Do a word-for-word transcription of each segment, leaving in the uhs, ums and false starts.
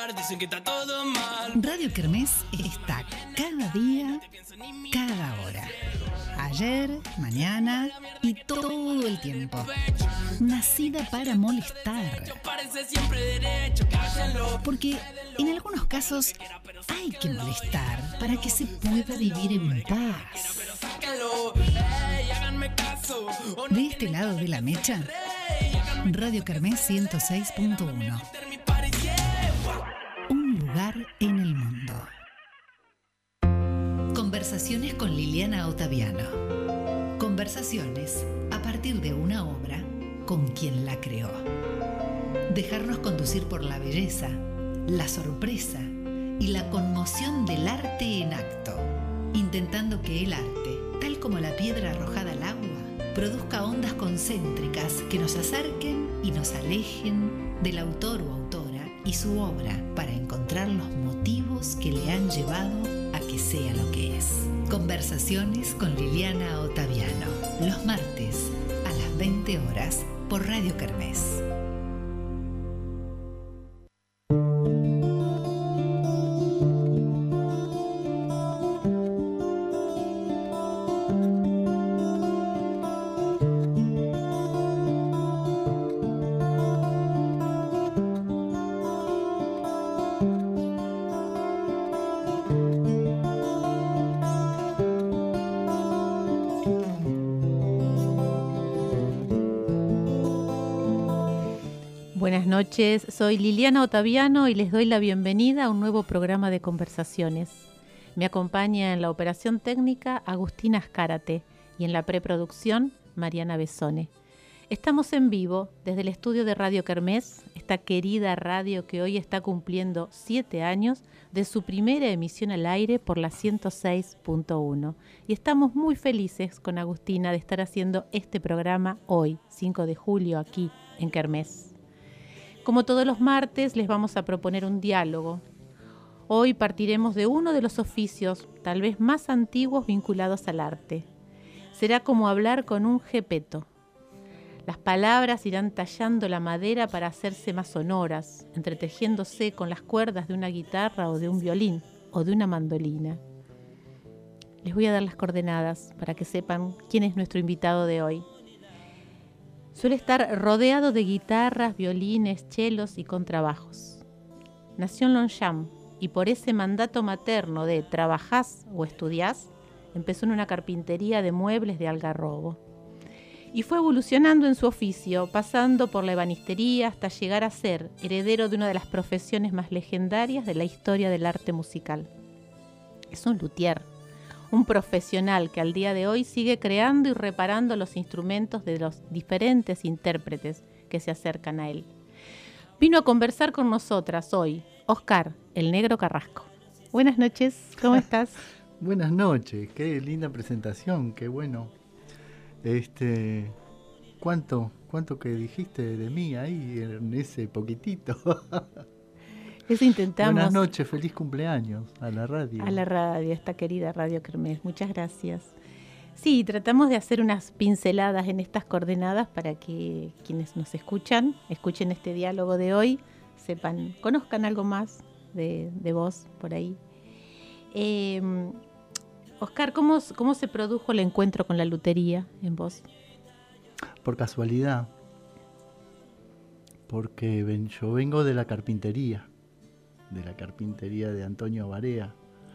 dicen que está todo mal. Radio Kermés está cada día, cada hora. Ayer, mañana y todo el tiempo. Nacida para molestar. Porque en algunos casos hay que molestar para que se pueda vivir en paz. De este lado de la mecha, Radio Kermés ciento seis punto uno. Un lugar en el mundo. Conversaciones con Liliana Ottaviano. Conversaciones a partir de una obra con quien la creó. Dejarnos conducir por la belleza, la sorpresa y la conmoción del arte en acto, intentando que el arte, tal como la piedra arrojada al agua, produzca ondas concéntricas que nos acerquen y nos alejen del autor o autora y su obra para encontrar los motivos que le han llevado a que sea lo que es. Conversaciones con Liliana Ottaviano, los martes a las veinte horas por Radio Kermés. Buenas noches, soy Liliana Ottaviano y les doy la bienvenida a un nuevo programa de conversaciones. Me acompaña en la operación técnica Agustina Azcárate y en la preproducción Mariana Besone. Estamos en vivo desde el estudio de Radio Kermés, esta querida radio que hoy está cumpliendo siete años de su primera emisión al aire por la ciento seis punto uno. Y estamos muy felices con Agustina de estar haciendo este programa hoy, cinco de julio, aquí en Kermés. Como todos los martes, les vamos a proponer un diálogo. Hoy partiremos de uno de los oficios, tal vez más antiguos vinculados al arte. Será como hablar con un gepeto. Las palabras irán tallando la madera para hacerse más sonoras, entretejiéndose con las cuerdas de una guitarra o de un violín o de una mandolina. Les voy a dar las coordenadas para que sepan quién es nuestro invitado de hoy. Suele estar rodeado de guitarras, violines, chelos y contrabajos. Nació en Longchamp y por ese mandato materno de trabajás o estudiás, empezó en una carpintería de muebles de Algarrobo. Y fue evolucionando en su oficio, pasando por la ebanistería hasta llegar a ser heredero de una de las profesiones más legendarias de la historia del arte musical. Es un luthier. Un profesional que al día de hoy sigue creando y reparando los instrumentos de los diferentes intérpretes que se acercan a él. Vino a conversar con nosotras hoy, Oscar, el Negro Carrasco. Buenas noches, ¿cómo estás? Buenas noches, qué linda presentación, qué bueno. Este, ¿cuánto, cuánto que dijiste de mí ahí en ese poquitito? Eso intentamos. Buenas noches, feliz cumpleaños a la radio. A la radio, esta querida Radio Kermés. Muchas gracias. Sí, tratamos de hacer unas pinceladas en estas coordenadas para que quienes nos escuchan, escuchen este diálogo de hoy, sepan, conozcan algo más de, de vos por ahí. Eh, Oscar, ¿cómo, ¿cómo se produjo el encuentro con la lutería en vos? Por casualidad, porque ven, yo vengo de la carpintería. de la carpintería de Antonio Barea.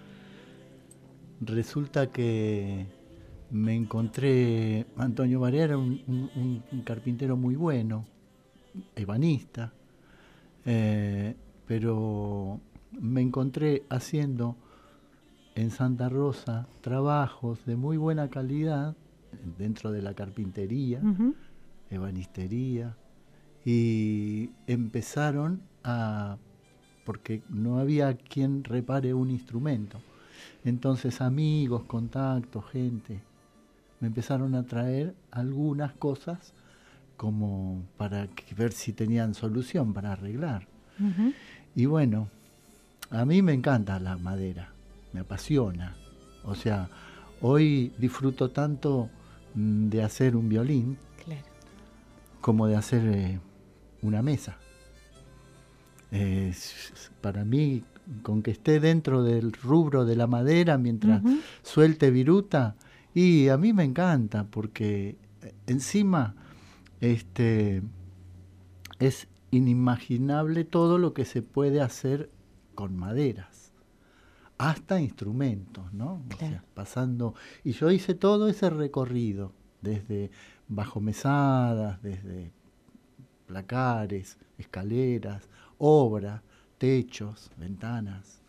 Resulta que me encontré, Antonio Barea era un, un, un carpintero muy bueno, ebanista, eh, pero me encontré haciendo en Santa Rosa trabajos de muy buena calidad dentro de la carpintería, uh-huh. ebanistería, y empezaron a porque no había quien repare un instrumento. Entonces amigos, contactos, gente, me empezaron a traer algunas cosas como para ver si tenían solución para arreglar. Uh-huh. Y bueno, a mí me encanta la madera, me apasiona. O sea, hoy disfruto tanto de hacer un violín, claro, como de hacer eh, una mesa. Eh, para mí, con que esté dentro del rubro de la madera mientras uh-huh. suelte viruta, y a mí me encanta porque encima este, es inimaginable todo lo que se puede hacer con maderas, hasta instrumentos, ¿no? Claro. O sea, pasando, y yo hice todo ese recorrido, desde bajomesadas, desde placares, escaleras, obras, techos, ventanas.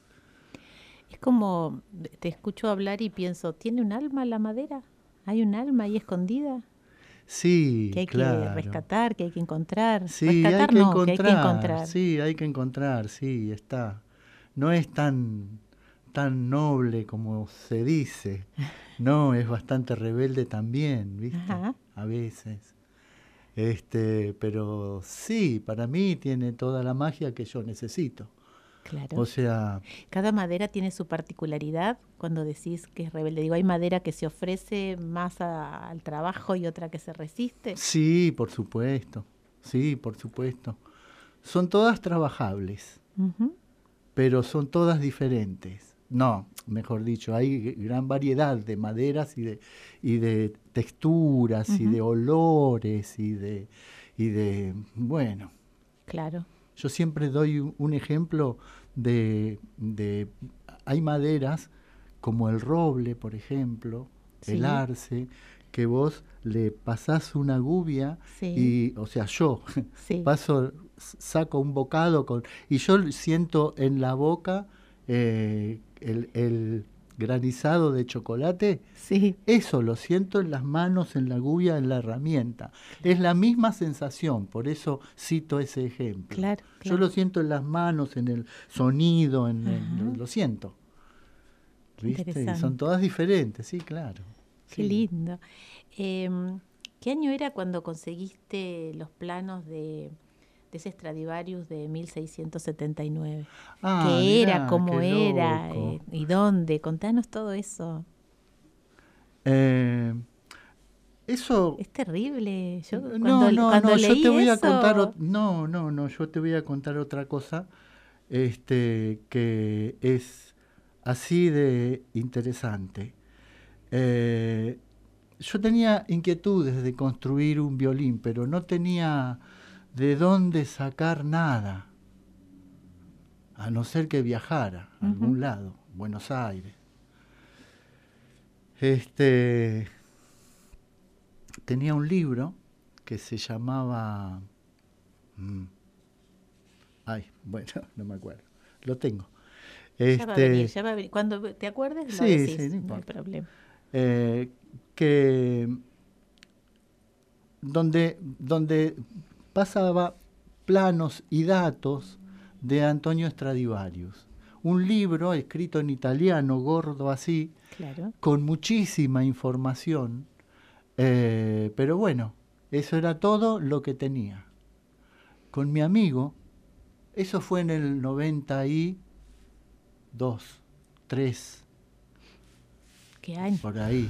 Es como, te escucho hablar y pienso, ¿tiene un alma la madera? ¿Hay un alma ahí escondida? Sí, que hay claro. que rescatar, que hay que encontrar. Sí, rescatar hay que, no, encontrar, que hay que encontrar. Sí, hay que encontrar, sí, está. No es tan, tan noble como se dice. No, es bastante rebelde también, ¿viste? Ajá. A veces. Este, pero sí, para mí tiene toda la magia que yo necesito. Claro. O sea, cada madera tiene su particularidad. Cuando decís que es rebelde, digo, hay madera que se ofrece más a, al trabajo y otra que se resiste. Sí, por supuesto. Sí, por supuesto. Son todas trabajables, uh-huh. pero son todas diferentes. No, mejor dicho, hay gran variedad de maderas y de, y de texturas uh-huh. y de olores y de, y de, bueno. Claro. Yo siempre doy un ejemplo de, de, hay maderas como el roble, por ejemplo, sí. el arce, que vos le pasás una gubia sí. y, o sea, yo sí. paso, saco un bocado con, y yo siento en la boca eh, el, el granizado de chocolate, sí. eso lo siento en las manos, en la gubia, en la herramienta. Claro. Es la misma sensación, por eso cito ese ejemplo. Claro, claro. Yo lo siento en las manos, en el sonido, en el, lo siento. ¿Viste? Y son todas diferentes, sí, claro. Qué sí. lindo. Eh, ¿Qué año era cuando conseguiste los planos de, de ese Stradivarius de mil seiscientos setenta y nueve? Ah, ¿Qué mirá, era? ¿Cómo qué era? loco. Eh, ¿Y dónde? Contanos todo eso. Eh, eso... Es terrible. Yo, no, cuando, no, cuando no, leí yo te voy eso... a contar... No, no, no, yo te voy a contar otra cosa este, que es así de interesante. Eh, yo tenía inquietudes de construir un violín, pero no tenía de dónde sacar nada, a no ser que viajara a uh-huh. algún lado, Buenos Aires. Este, tenía un libro que se llamaba... Mm, ay, bueno, no me acuerdo, lo tengo. Este, ya va a venir, ya va a venir. Cuando te acuerdes, lo sí, decís, sí, no, no hay problema. Eh, que donde, donde pasaba planos y datos de Antonio Stradivarius. Un libro escrito en italiano, gordo así, claro. con muchísima información, eh, pero bueno, eso era todo lo que tenía. Con mi amigo, eso fue en el noventa y dos, tres. ¿Qué año? Por ahí.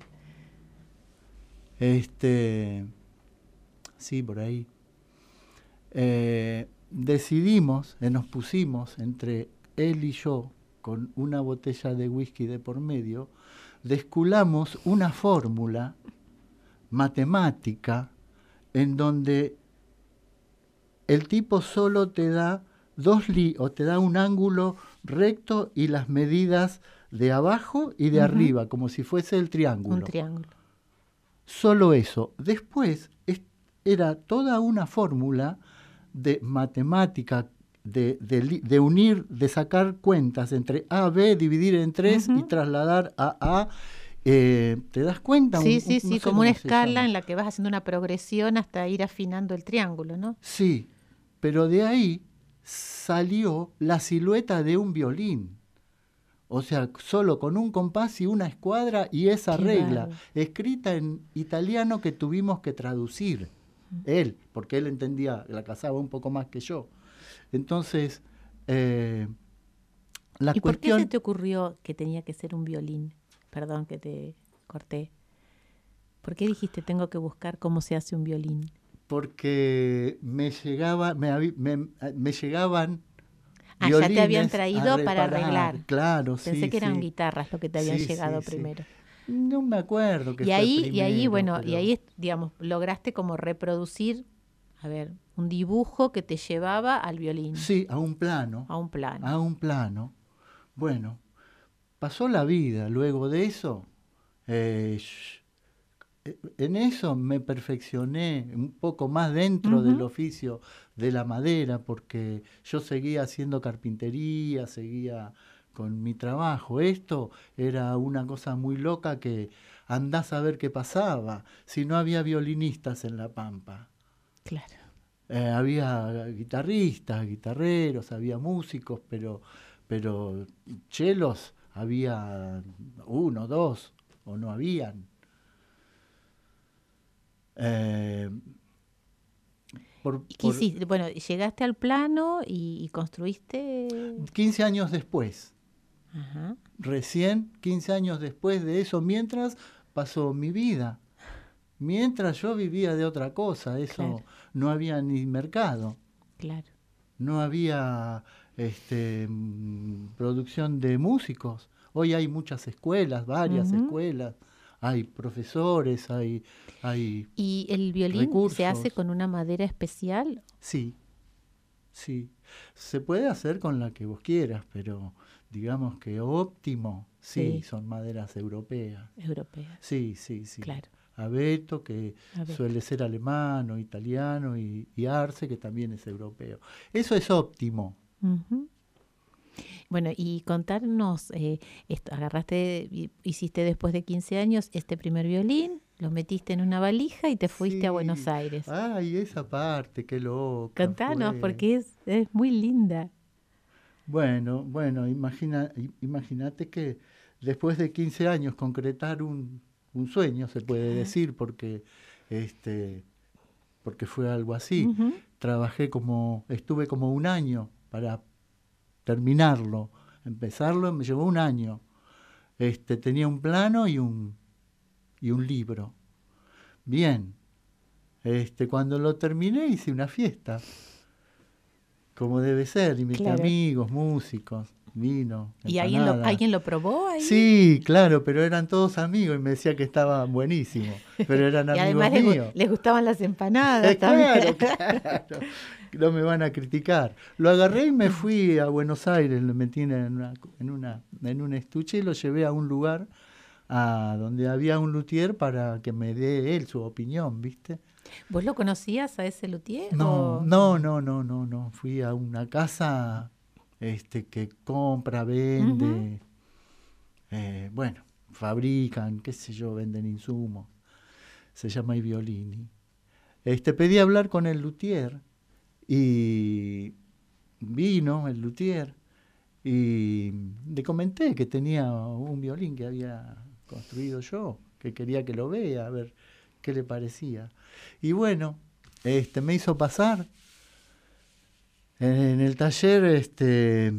Este, sí, por ahí. Eh, decidimos, eh, nos pusimos entre él y yo, con una botella de whisky de por medio, desculamos una fórmula matemática en donde el tipo solo te da dos li o te da un ángulo recto y las medidas de abajo y de uh-huh. arriba, como si fuese el triángulo. Un triángulo. Solo eso. Después es, era toda una fórmula de matemática, de, de, de unir, de sacar cuentas entre A, B, dividir en tres uh-huh. y trasladar a A. Eh, ¿Te das cuenta? Sí, un, sí, un, sí, no sé como una se escala llama. en la que vas haciendo una progresión hasta ir afinando el triángulo, ¿no? Sí, pero de ahí salió la silueta de un violín. O sea, solo con un compás y una escuadra y esa Qué regla, bárbaro. escrita en italiano que tuvimos que traducir. Él, porque él entendía, la casaba un poco más que yo. Entonces, eh, la ¿Y cuestión... por qué se te ocurrió que tenía que ser un violín? Perdón que te corté. ¿Por qué dijiste tengo que buscar cómo se hace un violín? porque me llegaba, me, habi- me, me llegaban Ah, ya te habían violines traído a para reparar. arreglar. Claro, sí. Pensé que eran sí. guitarras lo que te habían Sí, llegado sí, sí. primero. No me acuerdo que Y fue ahí, y ahí, primero, bueno, y pero- ahí, digamos, lograste como reproducir, a ver, un dibujo que te llevaba al violín, Sí, a un plano. a un plano. A un plano. Bueno, pasó la vida. Luego de eso, eh, sh- en eso me perfeccioné un poco más dentro Ujú. del oficio de la madera, porque yo seguía haciendo carpintería, seguía con mi trabajo. Esto era una cosa muy loca que andás a ver qué pasaba, si no había violinistas en La Pampa. Claro. Eh, había guitarristas, guitarreros, había músicos, pero, pero chelos había uno, dos, o no habían. Eh, por, ¿Y qué por hiciste? Bueno, llegaste al plano y, y construiste. quince años después, Ajá. recién quince años después de eso, mientras pasó mi vida, mientras yo vivía de otra cosa, eso Claro. no había ni mercado. Claro. No había este, mm, producción de músicos. Hoy hay muchas escuelas, varias Ujú. escuelas, hay profesores, hay, hay... ¿Y el violín se hace Recursos. con una madera especial? Sí, sí. Se puede hacer con la que vos quieras, pero digamos que óptimo, sí, Sí. son maderas europeas. Europea. Sí, sí, sí. Claro. Abeto, que Abeto. suele ser alemán o italiano, y, y Arce, que también es europeo. Eso es óptimo. Ujú. Bueno, y contarnos, eh, esto, agarraste, y- hiciste después de quince años este primer violín, lo metiste en una valija y te fuiste a Buenos Sí. Aires. Ay, esa parte, qué loca Contanos, fue. porque es, es muy linda. Bueno, bueno, imagina, i- imagínate que después de quince años concretar un, un sueño, se puede Claro. decir, porque, este, porque fue algo así. Ujú. Trabajé como, estuve como un año para terminarlo. Empezarlo me llevó un año. Este, tenía un plano y un, y un libro. Bien. Este, cuando lo terminé hice una fiesta, como debe ser, invité Claro. amigos, músicos, vino, ¿Y alguien lo, empanadas. alguien lo probó ahí? Sí, claro, pero eran todos amigos y me decía que estaba buenísimo, pero eran Y amigos además les, gu- míos. les gustaban las empanadas Eh, también. claro, claro, no me van a criticar. Lo agarré y me fui a Buenos Aires, lo metí en una, en una, en un estuche y lo llevé a un lugar a donde había un luthier para que me dé él su opinión, ¿viste? ¿Vos lo conocías a ese luthier? No, o- no, no, no, no, no. Fui a una casa este, que compra, vende, eh, bueno, fabrican, qué sé yo, venden insumos. Se llama I Violini. Este, pedí hablar con el luthier y vino el luthier y le comenté que tenía un violín que había construido yo, que quería que lo vea, a ver qué le parecía. Y bueno, este, me hizo pasar en el taller, este,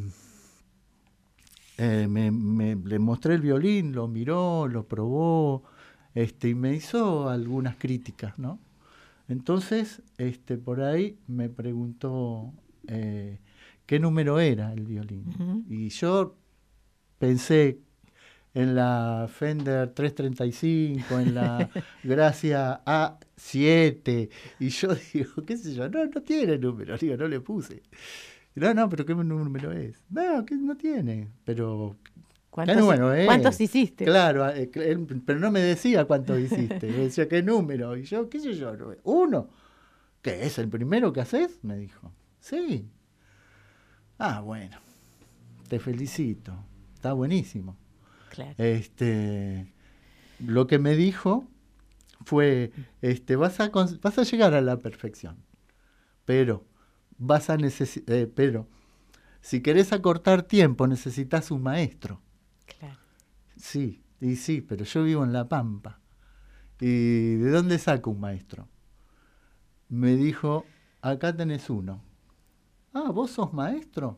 eh, me, me- le mostré el violín, lo miró, lo probó, este, y me hizo algunas críticas, ¿no? Entonces, este, por ahí me preguntó eh, qué número era el violín. Ujú. Y yo pensé en la Fender trescientos treinta y cinco, en la Gracia A siete, y yo digo, qué sé yo, no, no tiene número, digo, no le puse. No, no, pero ¿qué número es? No, que no tiene, pero ¿Cuántos, ¿qué número es? ¿Cuántos hiciste? Claro, eh, cl- él- pero no me decía cuánto hiciste, me decía qué número, y yo, qué sé yo, no, uno. ¿Qué es el primero que haces? Me dijo. Sí. Ah, bueno, te felicito, está buenísimo. Claro. Este, lo que me dijo fue, este, vas a, cons- vas a llegar a la perfección, pero vas a necesi- eh, pero si querés acortar tiempo necesitas un maestro. Claro. Sí, y sí, pero yo vivo en La Pampa. ¿Y de dónde saco un maestro? Me dijo, acá tenés uno. Ah, ¿vos sos maestro?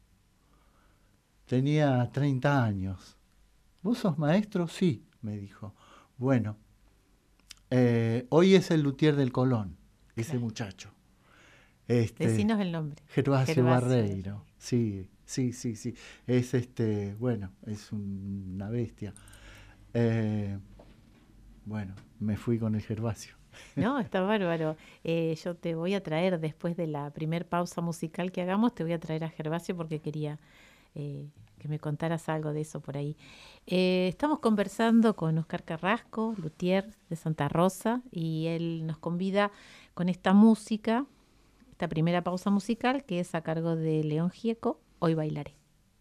Tenía treinta años. ¿Vos sos maestro? Sí, me dijo. Bueno, eh, hoy es el luthier del Colón. ese Claro. muchacho. Este, Decinos el nombre. Gervasio, Gervasio. Barreiro. Sí, sí, sí, sí. Es este, bueno, es un- una bestia. Eh, bueno, me fui con el Gervasio. No, está bárbaro. Eh, yo te voy a traer, después de la primer pausa musical que hagamos, te voy a traer a Gervasio porque quería eh, que me contaras algo de eso por ahí. Eh, estamos conversando con Oscar Carrasco, luthier de Santa Rosa, y él nos convida con esta música, esta primera pausa musical, que es a cargo de León Gieco, Hoy Bailaré.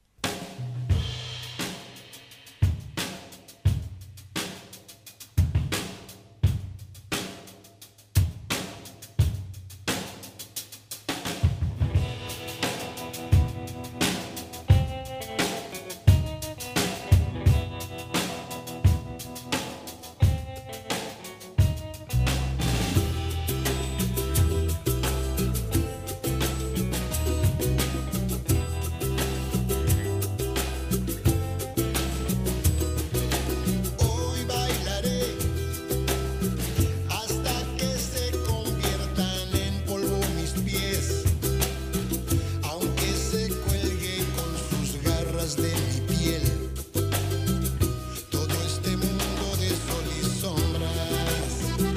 Hoy bailaré hasta que se conviertan en polvo mis pies, aunque se cuelgue con sus garras de mi piel todo este mundo de sol y sombras.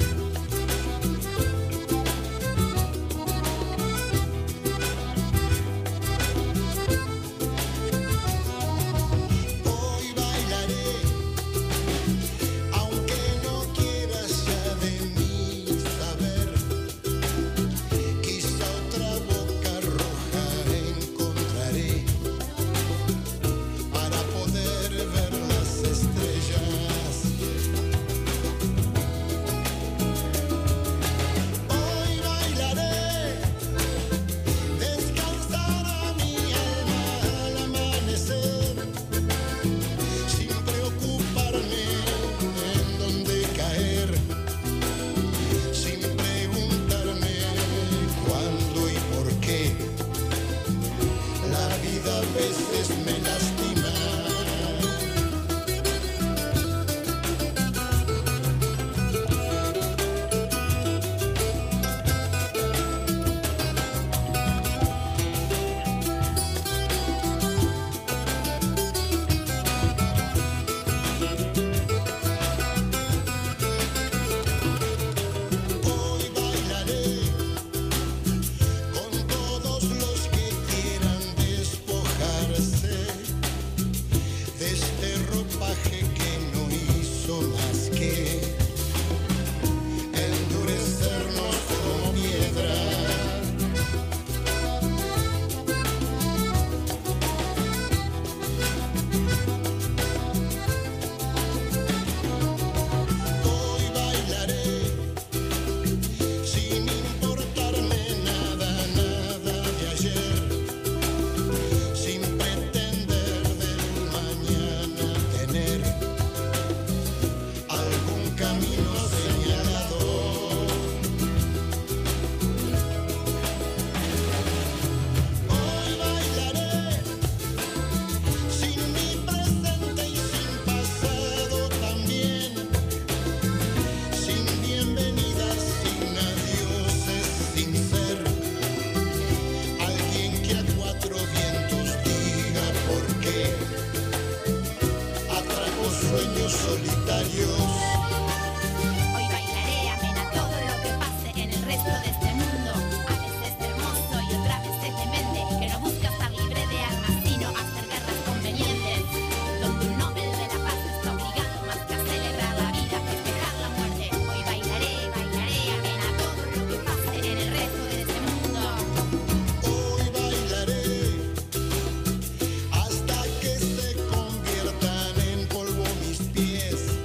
Hoy bailaré aunque no quieras ya de mí saber, quizá otra boca roja encontraré para poder ver las estrellas. Hoy bailaré, descansará mi alma al amanecer, sin preocuparme en dónde caer, sin preguntarme cuándo y por qué. La vida a veces me lastima. Hoy bailaré con todos los que quieran despojarse de este ropaje que no hizo más que endurecernos como piedra. Hoy bailaré sin importarme nada, nada de ayer, sin pretender del mañana tener algún camino señalado. Hoy bailaré sin mi presente y sin pasado también, sin bienvenidas, sin adioses, sin ser alguien que a cuatro vientos diga por qué atrajo sueños solitarios. Hoy bailaré amena todo lo que pase en el resto de este mundo. A veces hermoso y otra vez demente, que no busca estar libre de armas, sino hacer guerras convenientes. Donde un Nobel de la Paz está obligado más que a celebrar la vida, festejar la muerte. Hoy bailaré, bailaré amena todo lo que pase en el resto de este mundo. Hoy bailaré hasta que se conviertan en polvo mis pies,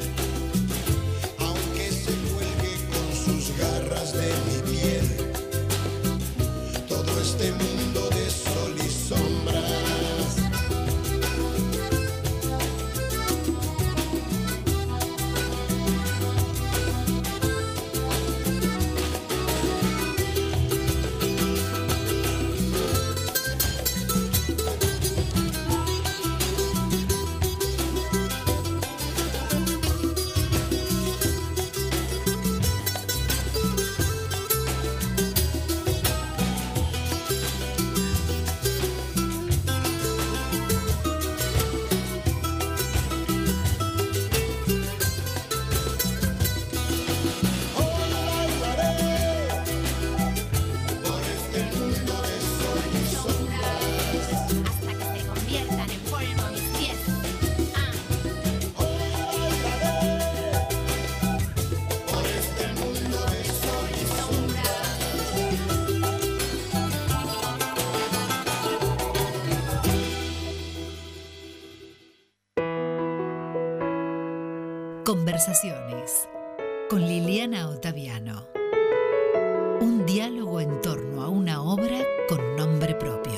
Conversaciones con Liliana Ottaviano. Un diálogo en torno a una obra con nombre propio.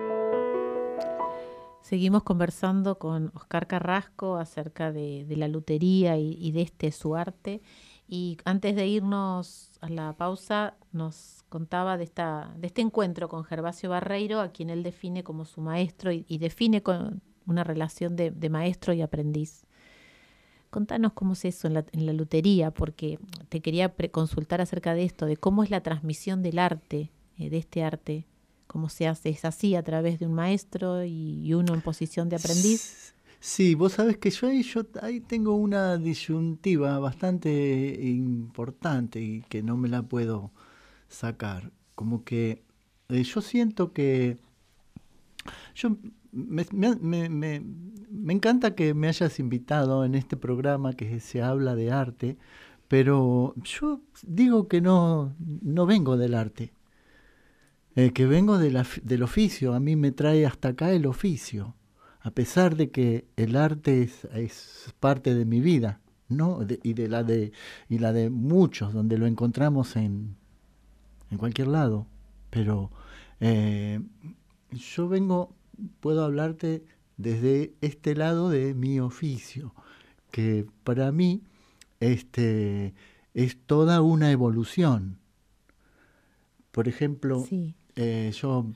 Seguimos conversando con Oscar Carrasco acerca de, de la lutería y, y de este su arte. Y antes de irnos a la pausa, nos contaba de, esta, de este encuentro con Gervasio Barreiro, a quien él define como su maestro y, y define con una relación de, de maestro y aprendiz. Contanos cómo es eso en la, en la lutería, porque te quería pre- consultar acerca de esto, de cómo es la transmisión del arte, eh, de este arte, cómo se hace, es así a través de un maestro y, y uno en posición de aprendiz. Sí, vos sabés que yo ahí, yo ahí tengo una disyuntiva bastante importante y que no me la puedo sacar. Como que eh, yo siento que yo me, me, me, me, me encanta que me hayas invitado en este programa que se habla de arte, pero yo digo que no, no vengo del arte, eh, que vengo de la, del oficio. A mí me trae hasta acá el oficio. A pesar de que el arte es, es parte de mi vida, ¿no? De, y de la de y la de muchos, donde lo encontramos en, en cualquier lado. Pero eh, yo vengo, puedo hablarte desde este lado de mi oficio, que para mí este, es toda una evolución. Por ejemplo, Sí. eh, yo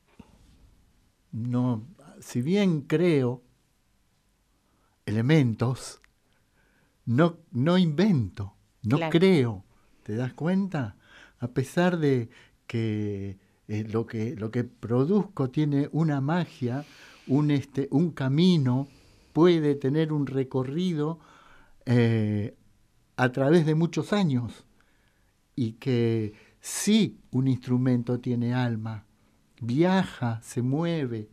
no... Si bien creo elementos, no, no invento, no Claro. creo. ¿Te das cuenta? A pesar de que, eh, lo que lo que produzco tiene una magia, un, este, un camino, puede tener un recorrido eh, a través de muchos años. Y que sí, un instrumento tiene alma, viaja, se mueve.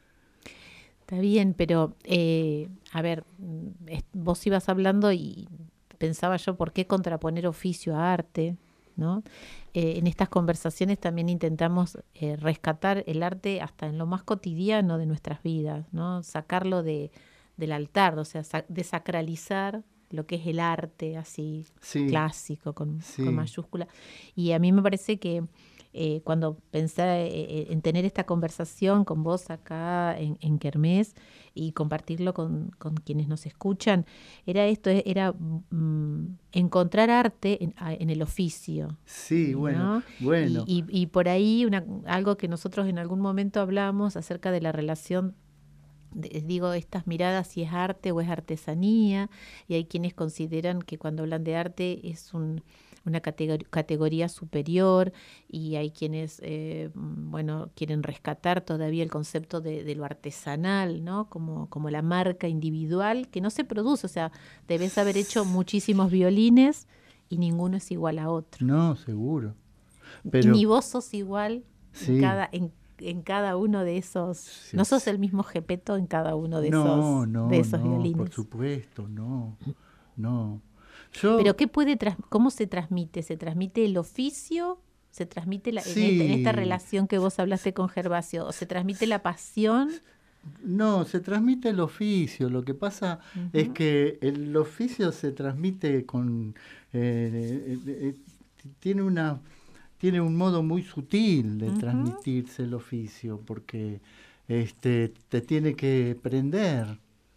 Está bien, pero eh, a ver, mm, es- vos ibas hablando y pensaba yo por qué contraponer oficio a arte, ¿no? Eh, en estas conversaciones también intentamos eh, rescatar el arte hasta en lo más cotidiano de nuestras vidas, ¿no? Sacarlo de, del altar, o sea, sa- desacralizar lo que es el arte así Sí, clásico con, sí. con mayúscula. Y a mí me parece que eh, cuando pensé eh, en tener esta conversación con vos acá en, en Kermés y compartirlo con, con quienes nos escuchan, era esto, era mm, encontrar arte en, a- en el oficio. Sí, bueno, ¿no? bueno. Y, y- y por ahí una, algo que nosotros en algún momento hablamos acerca de la relación, de- digo, estas miradas, si es arte o es artesanía, y hay quienes consideran que cuando hablan de arte es un, una categor- categoría superior, y hay quienes, eh, bueno, quieren rescatar todavía el concepto de, de lo artesanal, ¿no? Como, como la marca individual que no se produce, o sea, debes haber hecho muchísimos violines y ninguno es igual a otro. No, seguro. Y Pero ni vos sos igual Sí. en cada, en, en cada uno de esos, Sí, no sos sí. el mismo Gepetto en cada uno de no, esos, no, de esos no, violines. por supuesto, no, no. Yo, Pero ¿qué puede tras- cómo se transmite? ¿Se transmite el oficio? ¿Se transmite la, en, esta, en esta Sí. relación que vos hablaste con Gervasio? ¿O se transmite la pasión? no, se transmite el oficio. Lo que pasa es que el oficio se transmite con, eh, eh, eh, tiene una, tiene un modo muy sutil de Ujú. transmitirse el oficio, porque este, te tiene que prender.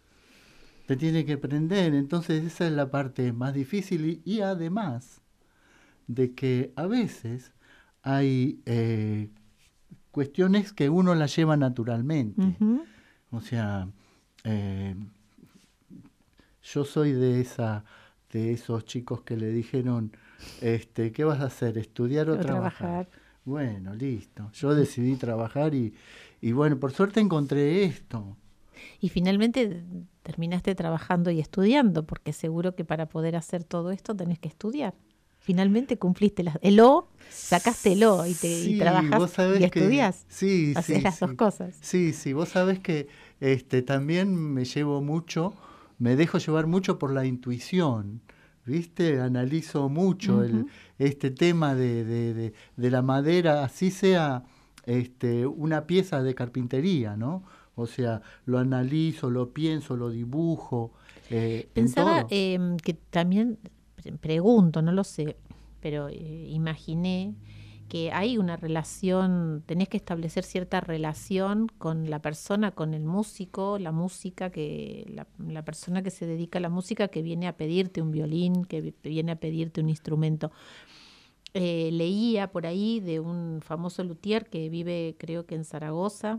Te tiene que prender, entonces esa es la parte más difícil y, y además de que a veces hay eh, cuestiones que uno las lleva naturalmente. Ujú. O sea, eh, yo soy de esa de esos chicos que le dijeron, este, ¿qué vas a hacer? ¿Estudiar o, O trabajar? trabajar. Bueno, listo. Yo decidí trabajar y, y bueno, por suerte encontré esto. Y finalmente terminaste trabajando y estudiando, porque seguro que para poder hacer todo esto tenés que estudiar. Finalmente cumpliste las, el O, sacaste el O y, te, y Sí, trabajas vos sabés y que- estudias. Sí, Haces sí, las sí. dos cosas. Sí, sí, vos sabés que este, también me llevo mucho, me dejo llevar mucho por la intuición, ¿viste? Analizo mucho el, Ujú. este tema de, de, de, de la madera, así sea este, una pieza de carpintería, ¿no? O sea, lo analizo, lo pienso, lo dibujo. Eh, Pensaba en todo. eh, que también, pre- pregunto, no lo sé, pero eh, imaginé que hay una relación, tenés que establecer cierta relación con la persona, con el músico, la música, que la, la persona que se dedica a la música, que viene a pedirte un violín, que vi- viene a pedirte un instrumento. Eh, leía por ahí de un famoso luthier que vive, creo que en Zaragoza,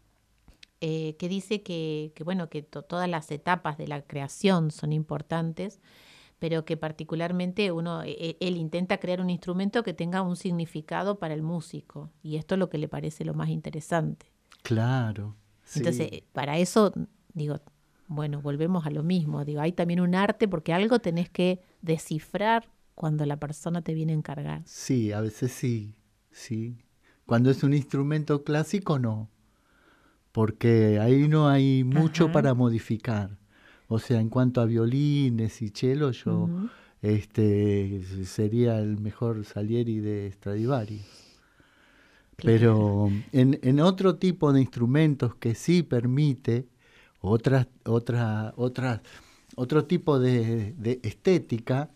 eh, que dice que, que, bueno, que to- todas las etapas de la creación son importantes, pero que particularmente uno, e- él intenta crear un instrumento que tenga un significado para el músico, y esto es lo que le parece lo más interesante. Claro. Sí. Entonces, eh, para eso, digo, bueno, volvemos a lo mismo, digo, hay también un arte porque algo tenés que descifrar cuando la persona te viene a encargar. Sí, a veces sí, sí. Cuando es un instrumento clásico, no, porque ahí no hay mucho Ajá. para modificar. O sea, en cuanto a violines y cello, yo Ujú. este sería el mejor Salieri de Stradivari. Claro. Pero en, en otro tipo de instrumentos que sí permite otras, otra, otras, otro tipo de, de estética,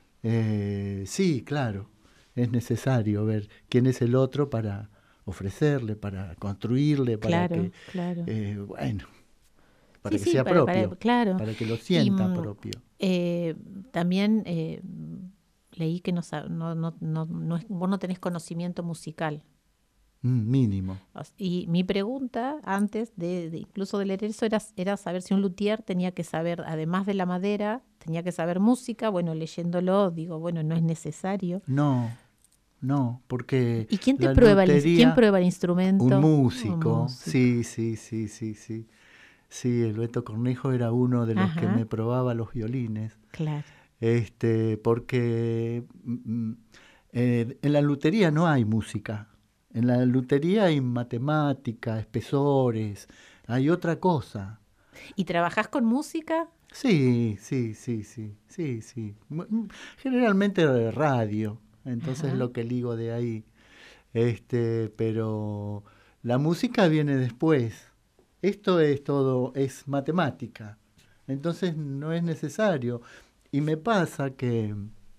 eh, sí, claro, es necesario ver quién es el otro para ofrecerle, para construirle, para Claro, que, claro. eh, bueno, para Sí, que sí, sea para- para- propio, claro. para que lo Y, sienta mm, propio. eh, también eh, leí que no, sa- no, no, no, no es- vos no tenés conocimiento musical. Mm, mínimo. O s- Y mi pregunta antes de, de incluso de leer eso era, era saber si un luthier tenía que saber, además de la madera, tenía que saber música. Bueno, leyéndolo digo, bueno, no es necesario. No, no, porque ¿Y quién te la prueba el, ins- quién lutería, prueba el instrumento? un Un músico, músico. sí, sí, sí, sí, sí. Sí, el Beto Cornejo era uno de los que Ajá. me probaba los violines. Claro. Este, porque mm, eh, en la lutería no hay música. En la lutería hay matemática, espesores, hay otra cosa. ¿Y trabajás con música? Sí, sí, sí, sí, sí, sí. Mu- mm, Generalmente de radio, entonces Ajá. lo que ligo de ahí. Este, pero la música viene después. Esto es todo, es matemática. Entonces no es necesario. Y me pasa que,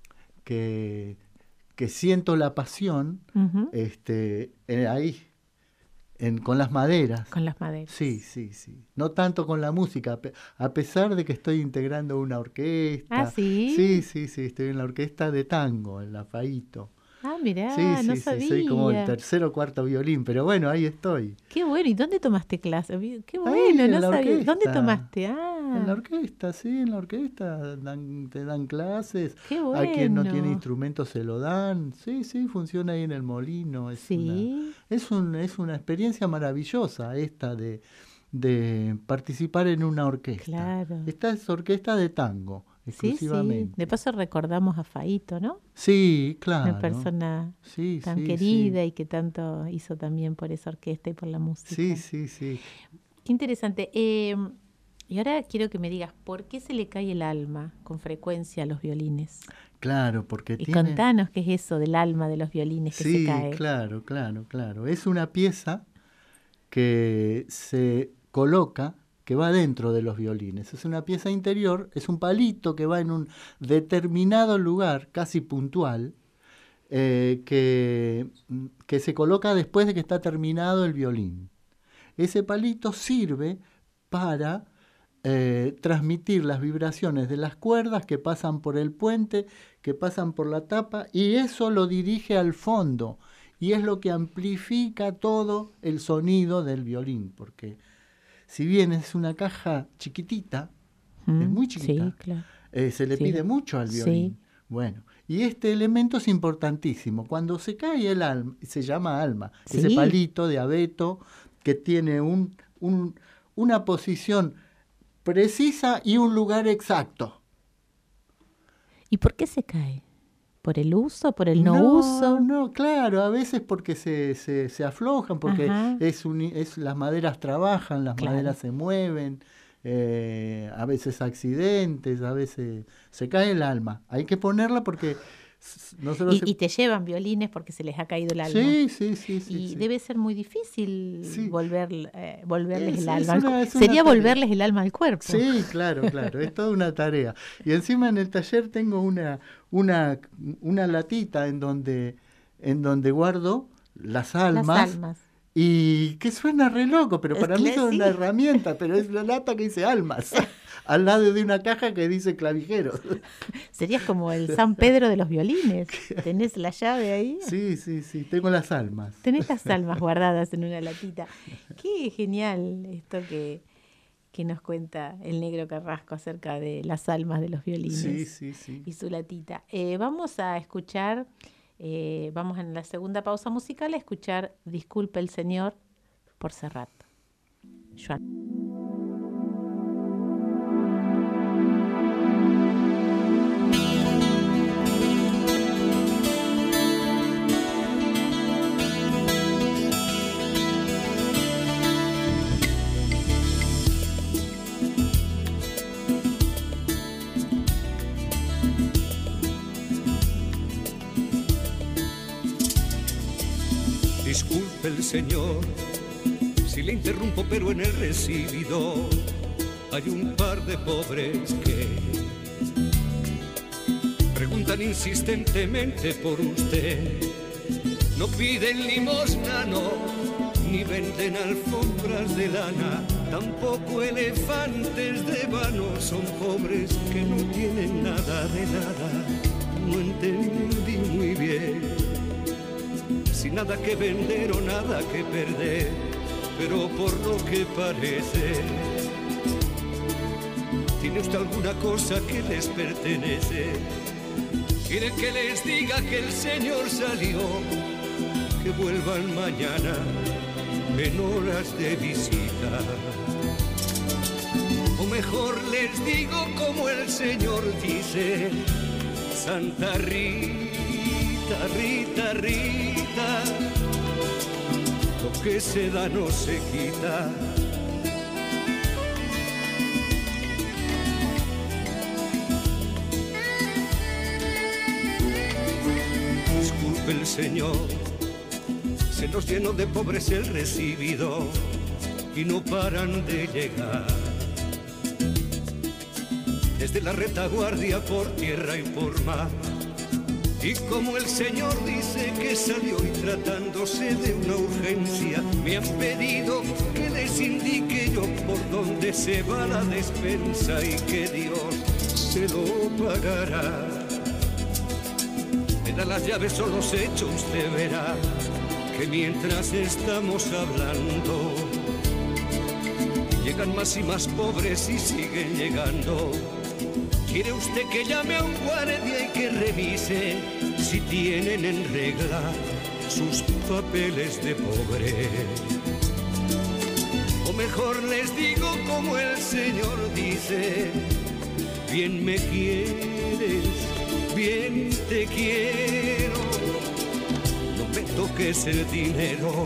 que, que siento la pasión Ujú. este, eh, ahí, en, con las maderas. Con las maderas. Sí, sí, sí. No tanto con la música, a pe- a pesar de que estoy integrando una orquesta. Ah, ¿sí? Sí, sí, sí, estoy en la orquesta de tango, en la Faito. Ah, mirá, Sí, no sí, sabía. sí, soy como el tercero o cuarto violín, pero bueno, ahí estoy. Qué bueno, ¿y dónde tomaste clase? Vi- Qué Ahí, bueno, en no la sabía. ¿Dónde orquesta. tomaste? En Ah, la orquesta, sí, en la orquesta dan- te dan clases. qué A quien no tiene bueno. instrumentos se lo dan. Sí, sí, funciona ahí en el molino. Es una, Sí, es un, es una experiencia maravillosa esta de, de participar en una orquesta. claro. Esta es orquesta de tango, Sí, sí. exclusivamente. De paso recordamos a Faito, ¿no? Sí, claro. Una persona Sí, tan sí, querida sí. y que tanto hizo también por esa orquesta y por la música. Sí, sí, sí. Qué interesante. Eh, y ahora quiero que me digas, ¿por qué se le cae el alma con frecuencia a los violines? Claro, porque Y tiene... contanos qué es eso del alma de los violines que Sí, se cae. claro, claro, claro. Es una pieza que se coloca, que va dentro de los violines. Es una pieza interior, es un palito que va en un determinado lugar, casi puntual, eh, que, que se coloca después de que está terminado el violín. Ese palito sirve para eh, transmitir las vibraciones de las cuerdas que pasan por el puente, que pasan por la tapa, y eso lo dirige al fondo, y es lo que amplifica todo el sonido del violín, porque si bien es una caja chiquitita, Mm, es muy chiquita, Sí, claro. eh, se le Sí. pide mucho al Sí. violín. Bueno, y este elemento es importantísimo. Cuando se cae el alma, se llama alma, ese Sí. palito de abeto que tiene un, un- una posición precisa y un lugar exacto. ¿Y por qué se cae? ¿Por el uso? ¿Por el no, uso? No, claro, a veces porque se, se, se aflojan, porque Ajá. es, un, es las maderas trabajan, las Claro. maderas se mueven, eh, a veces accidentes, a veces se cae el alma. Hay que ponerla porque Nosotros y, se- y te llevan violines porque se les ha caído el alma. Sí, sí, sí, sí. Y sí. debe ser muy difícil Sí. volver, eh, volverles Es- el es alma. al una- cu- es una Sería tarea. volverles el alma al cuerpo. Sí, claro, claro, es toda una tarea. Y encima en el taller tengo una, una, una latita en donde, en donde guardo las almas. Las almas. Y que suena re loco, pero Es para mí que es sí. una herramienta, pero es la lata que dice almas, al lado de una caja que dice clavijeros. Serías como el San Pedro de los violines. Tenés la llave ahí. Sí, sí, sí, tengo las almas. Tenés las almas guardadas en una latita. Qué genial esto que, que nos cuenta el Negro Carrasco acerca de las almas de los violines. Sí, sí, sí. Y su latita. Eh, vamos a escuchar, eh, vamos en la segunda pausa musical a escuchar Disculpe el Señor por Serrat. Joan. Disculpe el señor si le interrumpo, pero en el recibidor hay un par de pobres que preguntan insistentemente por usted. No piden limosna, no, ni venden alfombras de lana, tampoco elefantes de vano. Son pobres que no tienen nada de nada. No entendí muy bien, sin nada que vender o nada que perder, pero por lo que parece, ¿tiene usted alguna cosa que les pertenece? ¿Quiere que les diga que el Señor salió, que vuelvan mañana en horas de visita? O mejor les digo como el Señor dice: Santa Rita, Rita, Rita, lo que se da no se quita. Disculpe el Señor, se nos llenó de pobres el recibido y no paran de llegar. Desde la retaguardia por tierra y por mar. Y como el Señor dice que salió y tratándose de una urgencia, me han pedido que les indique yo por dónde se va la despensa y que Dios se lo pagará. Me da las llaves o los hechos, usted verá que mientras estamos hablando llegan más y más pobres y siguen llegando. ¿Quiere usted que llame a un guardia y que revise si tienen en regla sus papeles de pobre? O mejor les digo como el Señor dice: bien me quieres, bien te quiero, no me toques el dinero.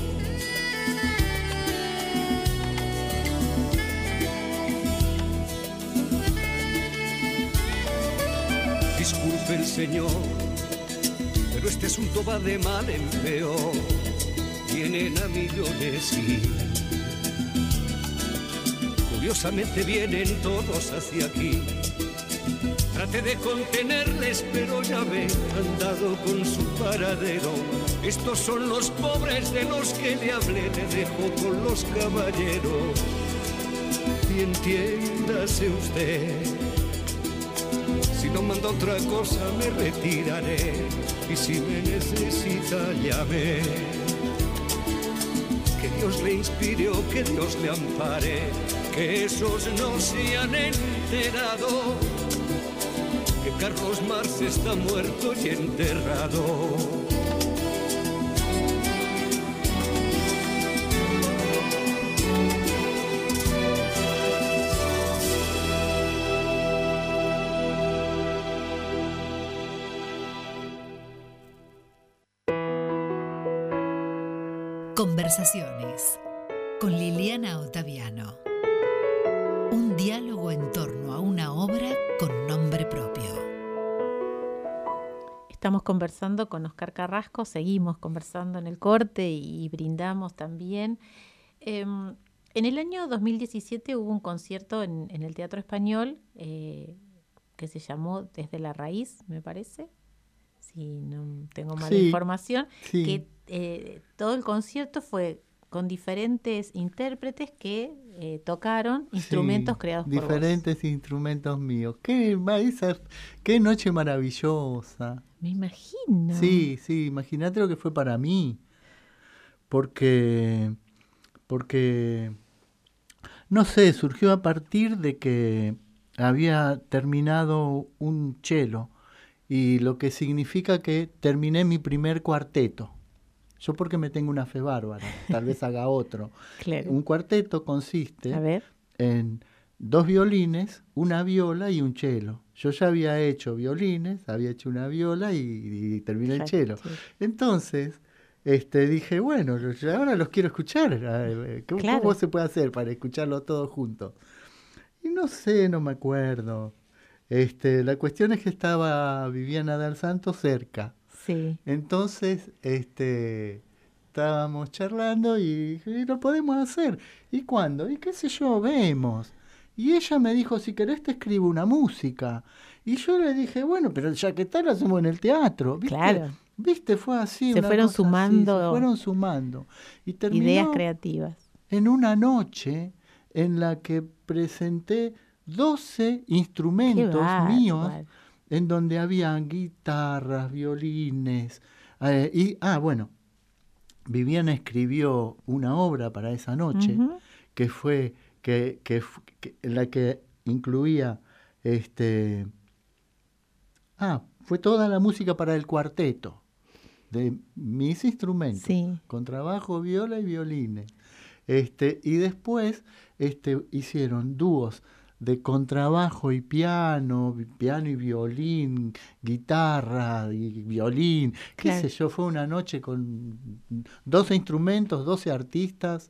Disculpe el Señor, pero este asunto va de mal en peor. Vienen a millones y curiosamente vienen todos hacia aquí. Trate de contenerles, pero ya ve, han dado con su paradero. Estos son los pobres de los que le hablé, le dejo con los caballeros. Y entiéndase usted, si no manda otra cosa me retiraré, y si me necesita llame. Que Dios le inspire o que Dios le ampare, que esos no se han enterado que Carlos Marx está muerto y enterrado. Conversaciones con Liliana Ottaviano. Un diálogo en torno a una obra con nombre propio. Estamos conversando con Oscar Carrasco, seguimos conversando en el corte y brindamos también. Eh, en el año dos mil diecisiete hubo un concierto en, en el Teatro Español eh, que se llamó Desde la Raíz, me parece, si no tengo mala Sí, información, sí. que eh, todo el concierto fue con diferentes intérpretes que eh, tocaron instrumentos Sí, creados por vos. diferentes instrumentos míos. Qué, ma- esa- qué noche maravillosa. Me imagino. Sí, sí, imagínate lo que fue para mí. Porque, porque, no sé, surgió a partir de que había terminado un cello, y lo que significa que terminé mi primer cuarteto. Yo porque me tengo una fe bárbara, tal vez haga otro. Claro. Un cuarteto consiste A ver. en dos violines, una viola y un cello. Yo ya había hecho violines, había hecho una viola y, y terminé el Claro, cello. sí. Entonces, este, dije, bueno, yo ahora los quiero escuchar. eh, ¿Cómo, Claro. cómo se puede hacer para escucharlos todos juntos? Y no sé, no me acuerdo. Este, la cuestión es que estaba Viviana Dal Santo cerca. Sí. Entonces, este, estábamos charlando y dije, "Y lo podemos hacer. ¿Y cuándo? Y qué sé yo, vemos. Y ella me dijo, si querés te escribo una música. Y yo le dije, bueno, pero ya que tal, lo hacemos en el teatro. ¿Viste? Claro. ¿Viste? Fue así. Se una fueron cosa así, sumando se fueron sumando. Y terminó Ideas creativas. en una noche en la que presenté doce Qué instrumentos míos, bárbaro. en donde había guitarras, violines, eh, y, ah, bueno, Viviana escribió una obra para esa noche, Ujú. que fue, que, que, fu- que- en la que incluía, este, ah, fue toda la música para el cuarteto, de mis instrumentos, Sí. contrabajo, viola y violines. Este, y después este, hicieron dúos de contrabajo y piano, vi- piano y violín, guitarra y violín, qué Claro. sé yo, fue una noche con doce instrumentos, doce artistas.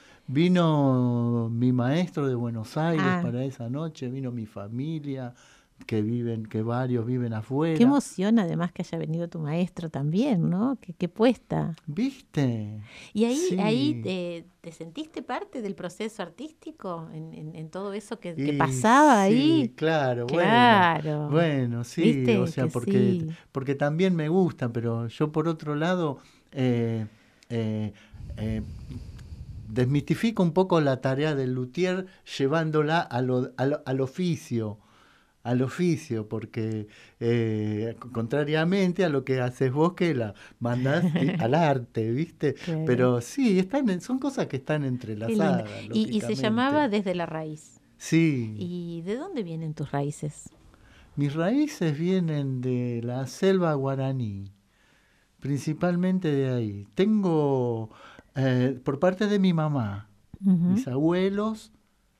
Vino mi maestro de Buenos Aires Ah. para esa noche, vino mi familia, que viven, que varios viven afuera. Qué emoción además que haya venido tu maestro también, ¿no? Qué, qué puesta. ¿Viste? Y ahí, Sí. ahí te, te sentiste parte del proceso artístico en, en- en todo eso que, que Y pasaba sí, ahí. claro, Claro. bueno. Bueno, sí, ¿Viste? o sea, Que porque, sí. porque también me gusta, pero yo por otro lado eh, eh, eh, desmitifico un poco la tarea del luthier llevándola a lo- a lo- al oficio, al oficio, porque eh, contrariamente a lo que haces vos, que la mandás i- al arte, ¿viste? Claro. Pero sí, están en- son cosas que están Qué entrelazadas. lindo. Y, y se lógicamente. llamaba Desde la Raíz. Sí. ¿Y de dónde vienen tus raíces? Mis raíces vienen de la selva guaraní, principalmente de ahí. Tengo, eh, por parte de mi mamá, Ujú. mis abuelos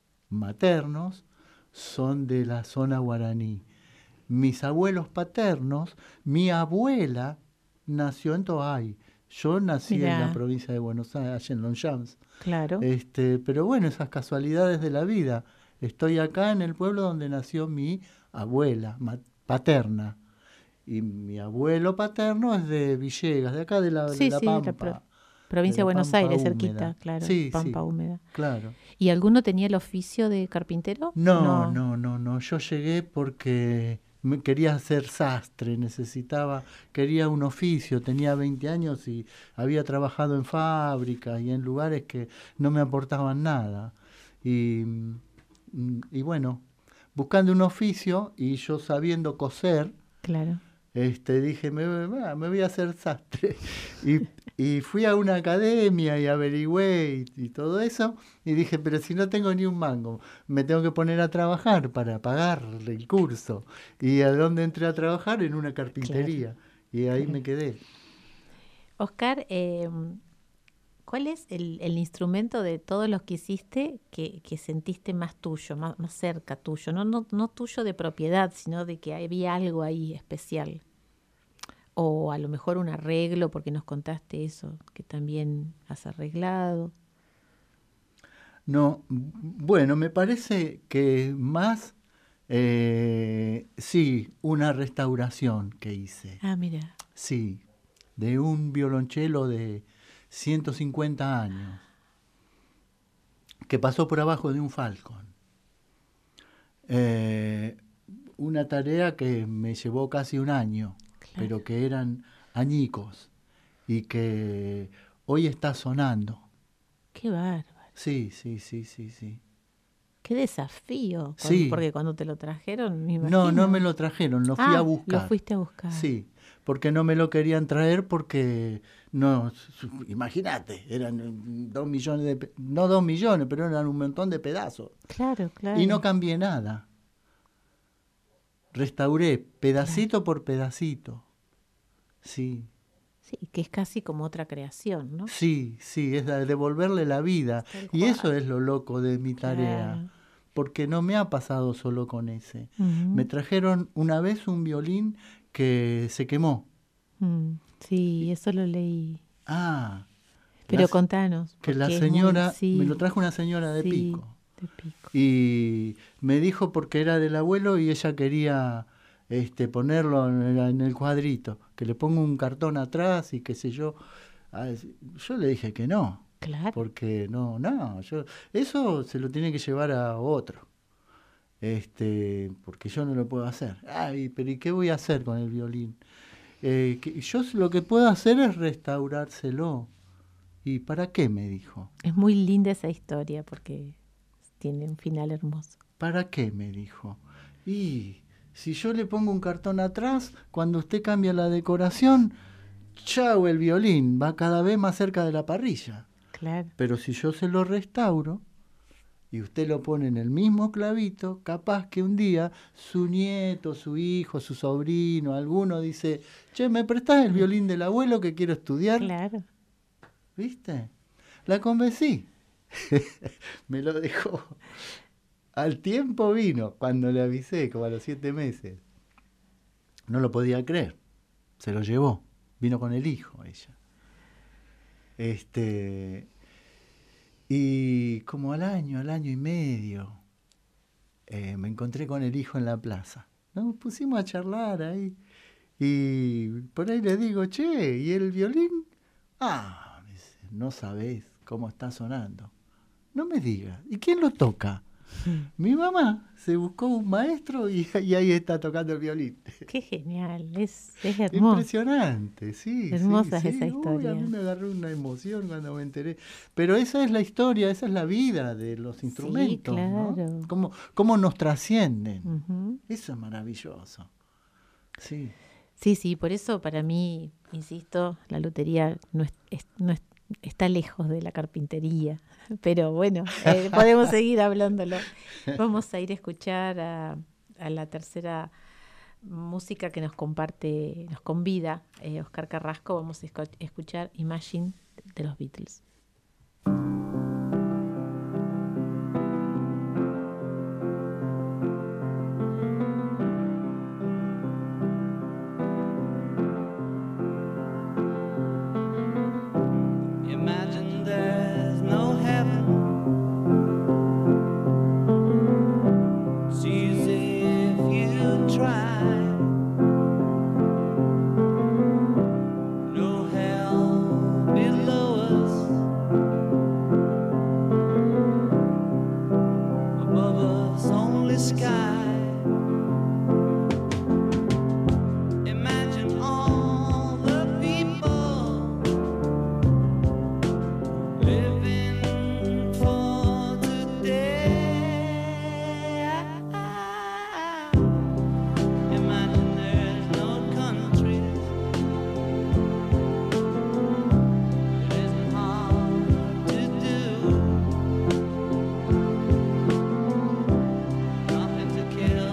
maternos son de la zona guaraní. Mis abuelos paternos, mi abuela nació en Toay. Yo nací en Mirá. la provincia de Buenos Aires, allá en Longchamps. Claro. Este, pero bueno, esas casualidades de la vida. Estoy acá en el pueblo donde nació mi abuela ma- paterna. Y mi abuelo paterno es de Villegas, de acá de la, de Sí, la sí, la Pampa. pro- provincia de la Buenos Pampa Aires, húmeda. cerquita, claro. Sí, Pampa sí, húmeda. claro. ¿Y alguno tenía el oficio de carpintero? No, no, no, no. Yo llegué porque me quería ser sastre, necesitaba, quería un oficio, tenía veinte años y había trabajado en fábricas y en lugares que no me aportaban nada. Y, mm, y bueno, buscando un oficio y yo sabiendo coser, Claro. este, dije, me, va, me voy a hacer sastre. Y, y fui a una academia y averigüé y, y todo eso. Y dije, pero si no tengo ni un mango, me tengo que poner a trabajar para pagar el curso. ¿Y a dónde entré a trabajar? En una carpintería. Y ahí claro. me quedé. Oscar, eh, ¿cuál es el, el instrumento de todos los que hiciste que, que sentiste más tuyo, más, más cerca tuyo? No, no, no tuyo de propiedad, sino de que había algo ahí especial. O a lo mejor un arreglo, porque nos contaste eso, que también has arreglado. No, bueno, me parece que más Eh, sí, una restauración que hice. Ah, mira. Sí, de un violonchelo de ciento cincuenta años que pasó por abajo de un Falcon. Eh, una tarea que me llevó casi un año, claro, pero que eran añicos y que hoy está sonando. Qué bárbaro. Sí, sí, sí, sí, sí. Qué desafío. Cuando, Sí. Porque cuando te lo trajeron, me imagino. No, no me lo trajeron, lo fui ah, a buscar. Lo fuiste a buscar. Sí, porque no me lo querían traer porque, no, imagínate, eran dos millones de, pe- no dos millones, pero eran un montón de pedazos. Claro, claro. Y no cambié nada. Restauré pedacito claro. por pedacito. Sí. Sí, que es casi como otra creación, ¿no? Sí, sí, es de devolverle la vida. Y eso es lo loco de mi tarea. Claro. Porque no me ha pasado solo con ese. Uh-huh. Me trajeron una vez un violín que se quemó. Mm, sí, eso lo leí. Ah. Pero la, contanos. Que la señora, muy, sí, me lo trajo una señora de, sí, Pico. de Pico. Y me dijo porque era del abuelo y ella quería este, ponerlo en el, en el cuadrito, que le ponga un cartón atrás y qué sé yo. Yo le dije que no. Claro. Porque no, no, yo eso se lo tiene que llevar a otro. Este, porque yo no lo puedo hacer. Ay, pero ¿y qué voy a hacer con el violín? Eh, que yo lo que puedo hacer es restaurárselo. ¿Y para qué? Me dijo. Es muy linda esa historia porque tiene un final hermoso. ¿Para qué? Me dijo. Y si yo le pongo un cartón atrás, cuando usted cambia la decoración, chau, el violín va cada vez más cerca de la parrilla. Claro. Pero si yo se lo restauro y usted lo pone en el mismo clavito, capaz que un día su nieto, su hijo, su sobrino, alguno dice, che, ¿me prestás el violín del abuelo que quiero estudiar? Claro. ¿Viste? La convencí. Me lo dejó. Al tiempo vino, cuando le avisé, como a los siete meses. No lo podía creer. Se lo llevó. Vino con el hijo ella. Este, y como al año, al año y medio, eh, me encontré con el hijo en la plaza. Nos pusimos a charlar ahí. Y por ahí le digo, che, ¿y el violín? Ah, me dice, no sabés cómo está sonando. No me digas. ¿Y quién lo toca? Mi mamá se buscó un maestro y, y ahí está tocando el violín. Qué genial, es, es hermoso. Impresionante, sí. Hermosa sí, es esa sí. historia. Uy, a mí me agarró una emoción cuando me enteré. Pero esa es la historia, esa es la vida de los instrumentos. Sí, claro. ¿No? Cómo, cómo nos trascienden. Uh-huh. Eso es maravilloso. Sí. Sí, sí, por eso para mí, insisto, la lutería no es, es, no es está lejos de la carpintería, pero bueno, eh, podemos seguir hablándolo. Vamos a ir a escuchar a, a la tercera música que nos comparte, nos convida eh, Oscar Carrasco. Vamos a escuchar Imagine de los Beatles. Kill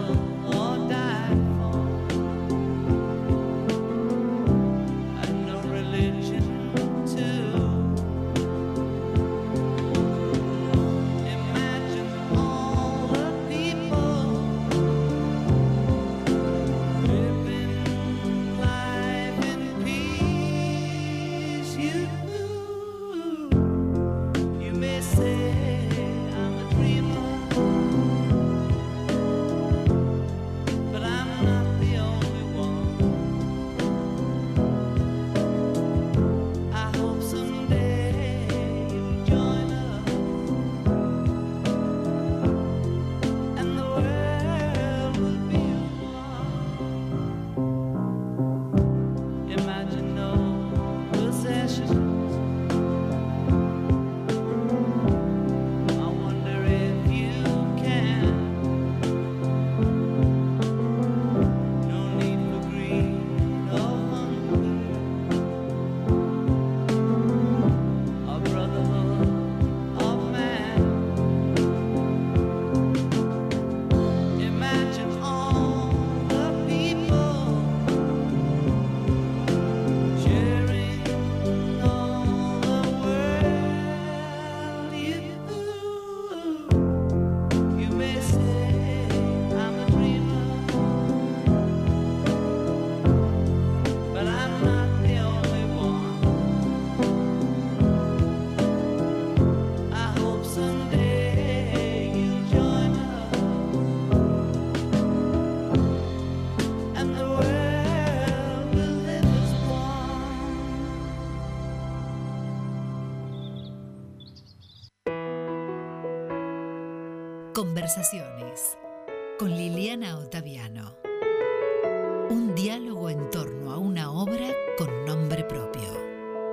Conversaciones con Liliana Ottaviano. Un diálogo en torno a una obra con nombre propio.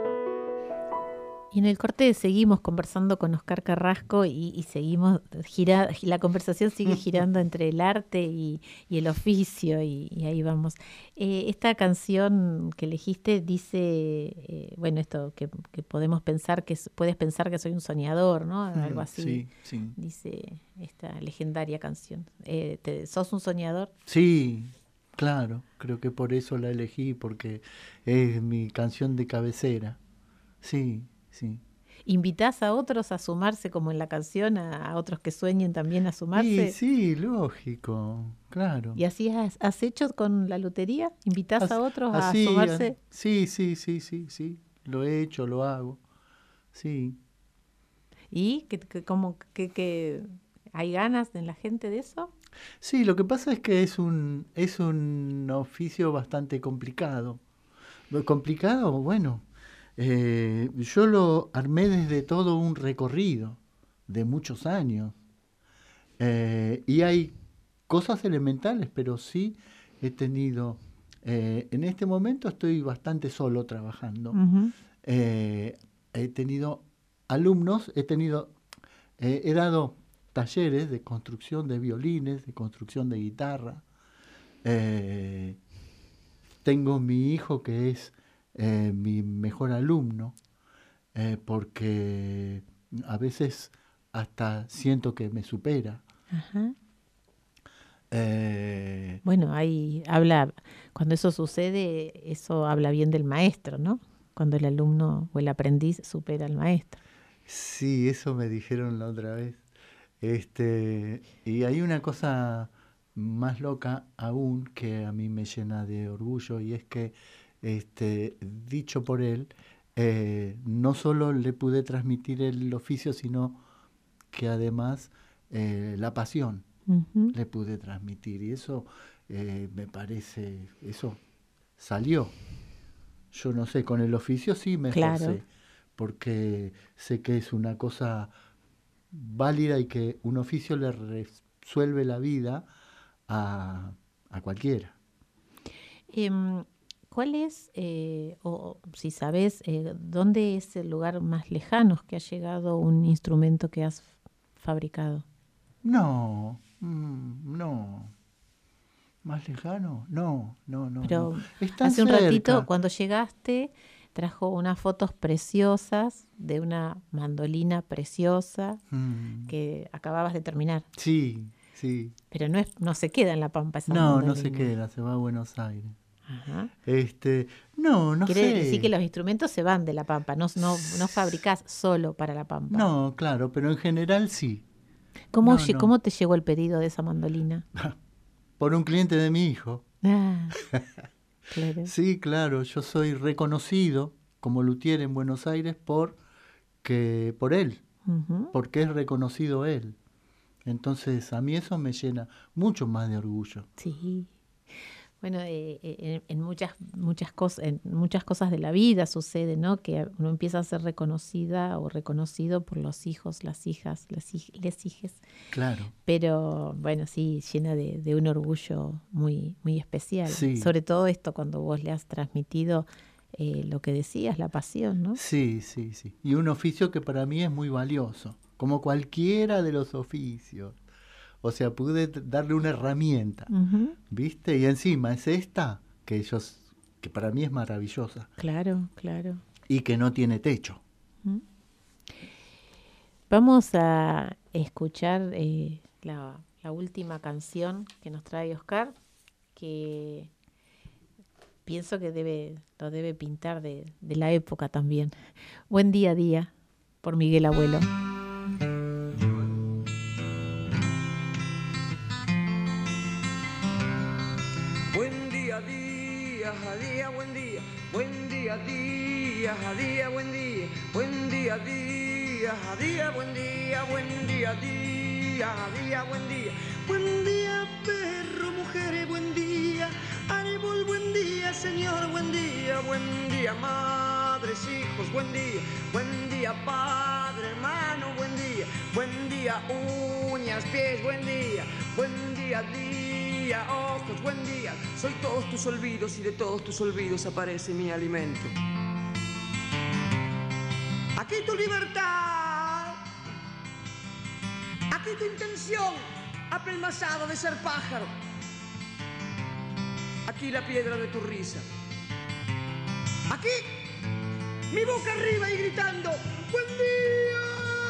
Y en el corte seguimos conversando con Oscar Carrasco y, y seguimos gira, la conversación sigue girando entre el arte y, y el oficio y, y ahí vamos. Eh, esta canción que elegiste dice, eh, bueno, esto que, que podemos pensar que puedes pensar que soy un soñador, ¿no? Algo así. Sí, sí. Dice esta legendaria canción. Eh, ¿te, ¿Sos un soñador? Sí, claro. Creo que por eso la elegí, porque es mi canción de cabecera. Sí. Sí. ¿Invitás a otros a sumarse, como en la canción, a, a otros que sueñen también a sumarse? Sí, sí, lógico, claro. ¿Y así has, has hecho con la lutería? ¿Invitás As, a otros así, a sumarse? A, sí, sí, sí, sí, sí. Lo he hecho, lo hago. Sí. ¿Y que, que, como, que, que hay ganas en la gente de eso? Sí, lo que pasa es que es un, es un oficio bastante complicado. ¿Complicado? Bueno. Eh, yo lo armé desde todo un recorrido de muchos años eh, y hay cosas elementales, pero sí he tenido, eh, en este momento estoy bastante solo trabajando. Uh-huh. eh, he tenido alumnos, he tenido, eh, he dado talleres de construcción de violines, de construcción de guitarra. Eh, tengo mi hijo que es Eh, mi mejor alumno, eh, porque a veces hasta siento que me supera. Ajá. Eh, bueno, ahí habla, cuando eso sucede, eso habla bien del maestro, ¿no? Cuando el alumno o el aprendiz supera al maestro. Sí, eso me dijeron la otra vez. Este, y hay una cosa más loca aún que a mí me llena de orgullo, y es que Este, dicho por él, eh, no solo le pude transmitir el oficio, sino que además eh, la pasión uh-huh. le pude transmitir. Y eso eh, me parece, eso salió. Yo no sé, con el oficio sí me esforcé, claro. Porque sé que es una cosa válida y que un oficio le resuelve la vida a, a cualquiera. Um... ¿Cuál es, eh, o si sabes, eh, dónde es el lugar más lejano que ha llegado un instrumento que has fabricado? No, mm, no. ¿Más lejano? No, no, no. Pero no. Está hace cerca. Un ratito, cuando llegaste, trajo unas fotos preciosas de una mandolina preciosa mm. que acababas de terminar. Sí, sí. Pero no, es, no se queda en La Pampa esa no, mandolina. No, no se queda, se va a Buenos Aires. Ajá. Este, no, no Quiere sé. decir que los instrumentos se van de La Pampa, no, no, no fabricás solo para La Pampa. No, claro, pero en general sí. ¿Cómo, no, no. ¿Cómo te llegó el pedido de esa mandolina? Por un cliente de mi hijo. Ah, claro. Sí, claro, yo soy reconocido como luthier en Buenos Aires por, que, por él, uh-huh. porque es reconocido él. Entonces a mí eso me llena mucho más de orgullo. Sí. Bueno, eh, en, en muchas muchas cosas en muchas cosas de la vida sucede, ¿no? Que uno empieza a ser reconocida o reconocido por los hijos, las hijas, las hij- les hijes. Claro. Pero bueno, sí, llena de, de un orgullo muy muy especial. Sí. Sobre todo esto cuando vos le has transmitido eh, lo que decías, la pasión, ¿no? Sí, sí, sí. Y un oficio que para mí es muy valioso, como cualquiera de los oficios. O sea, pude darle una herramienta, uh-huh. ¿viste? Y encima es esta, que ellos, que para mí es maravillosa. Claro, claro. Y que no tiene techo. Uh-huh. Vamos a escuchar eh, la, la última canción que nos trae Oscar, que pienso que debe, lo debe pintar de, de la época también. Buen día a día, por Miguel Abuelo. Buen día, día a día, buen día, buen día, día a día, buen día, buen día, día a día, buen día, buen día, perro, mujeres, buen día, árbol, buen día, señor, buen día, buen día, madres, hijos, buen día, buen día, padre, hermano, buen día. día, buen día, uñas, pies, buen día, buen día, día, ojos, buen día. Soy todos tus olvidos y de todos tus olvidos aparece mi alimento. Aquí tu libertad, aquí tu intención apelmazada de ser pájaro, aquí la piedra de tu risa, aquí mi boca arriba y gritando buen día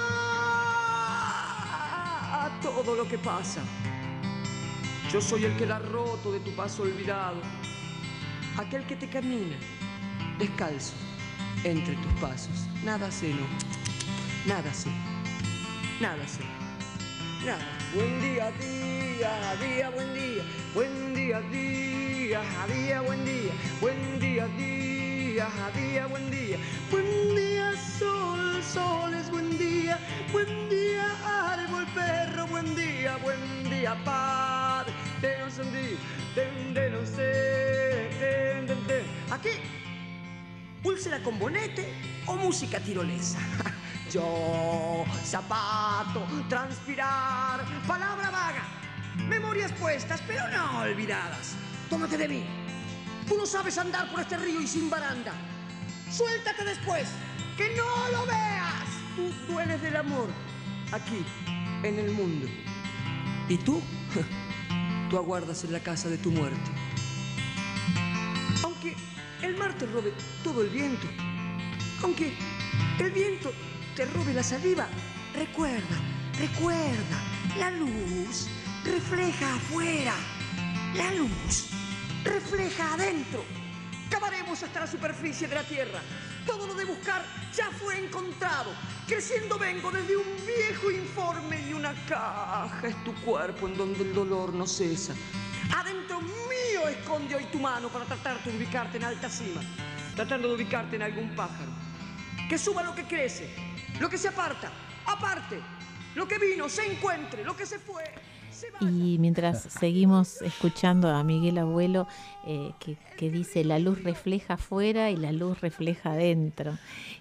a todo lo que pasa. Yo soy el que da roto de tu paso olvidado, aquel que te camina descalzo entre tus pasos. Nada sé, no, nada sé, nada sé, nada. Buen día, día, día, buen día, buen día, día, día, buen día, buen día, día, día, buen día, buen día, sol, sol es buen día, buen día, árbol, perro, buen día, buen día, padre, te no sentí, te no sé, te, te, te. Aquí, úlcera con bonete o música tirolesa. Yo, zapato, transpirar, palabra vaga, memorias puestas, pero no olvidadas. Tómate de mí. Tú no sabes andar por este río y sin baranda. Suéltate después, que no lo veas. Tú dueles del amor, aquí, en el mundo. ¿Y tú? Tú aguardas en la casa de tu muerte. Aunque el mar te robe todo el viento, aunque el viento te robe la saliva, recuerda, recuerda, la luz refleja afuera, la luz refleja adentro. Cavaremos hasta la superficie de la tierra. Todo lo de buscar ya fue encontrado. Creciendo vengo desde un viejo informe y una caja es tu cuerpo en donde el dolor no cesa. Adentro mío esconde hoy tu mano para tratarte de ubicarte en alta cima, tratando de ubicarte en algún pájaro. Que suba lo que crece, lo que se aparta, aparte, lo que vino, se encuentre, lo que se fue, se vaya. Y mientras seguimos escuchando a Miguel Abuelo, eh, que, que dice la luz refleja afuera y la luz refleja adentro.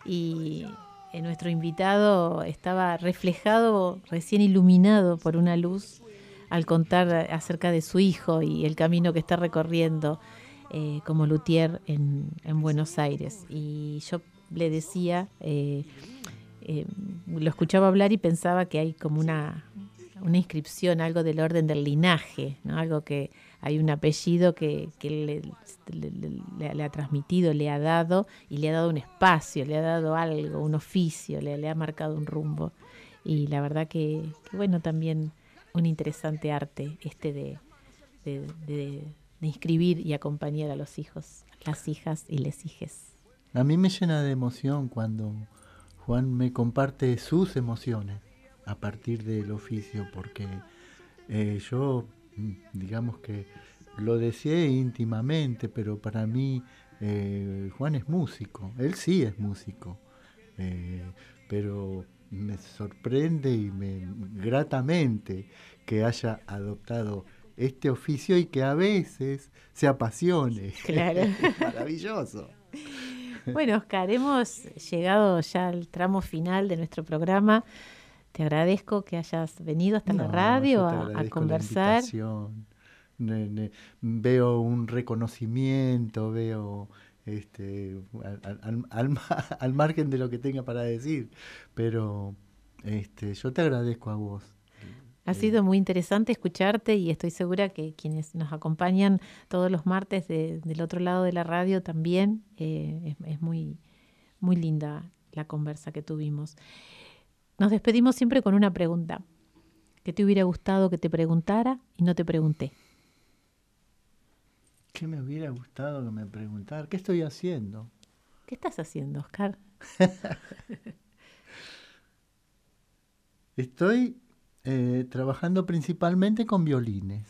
Y eh, nuestro invitado estaba reflejado, recién iluminado por una luz al contar acerca de su hijo y el camino que está recorriendo eh, como luthier en, en Buenos Aires. Y yo le decía, eh, eh, lo escuchaba hablar y pensaba que hay como una, una inscripción, algo del orden del linaje, ¿no? Algo que hay un apellido que, que le, le, le, le ha transmitido, le ha dado y le ha dado un espacio, le ha dado algo, un oficio, le, le ha marcado un rumbo. Y la verdad que, que bueno, también un interesante arte este de, de, de, de inscribir y acompañar a los hijos, las hijas y les hijes. A mí me llena de emoción cuando Juan me comparte sus emociones a partir del oficio, porque eh, yo, digamos que lo deseé íntimamente, pero para mí eh, Juan es músico, él sí es músico, eh, pero me sorprende y me gratamente que haya adoptado este oficio y que a veces se apasione. Claro. Es maravilloso. Bueno, Oscar, hemos llegado ya al tramo final de nuestro programa. Te agradezco que hayas venido hasta No, la radio yo te a, a agradezco conversar. la invitación. Ne, ne, veo un reconocimiento, veo este al, al, al, al margen de lo que tenga para decir, pero este yo te agradezco a vos. Ha sido muy interesante escucharte y estoy segura que quienes nos acompañan todos los martes de, del otro lado de la radio también, eh, es, es muy, muy linda la conversa que tuvimos. Nos despedimos siempre con una pregunta. ¿Qué te hubiera gustado que te preguntara y no te pregunté? ¿Qué me hubiera gustado que me preguntara? ¿Qué estoy haciendo? ¿Qué estás haciendo, Oscar? Estoy eh, trabajando principalmente con violines,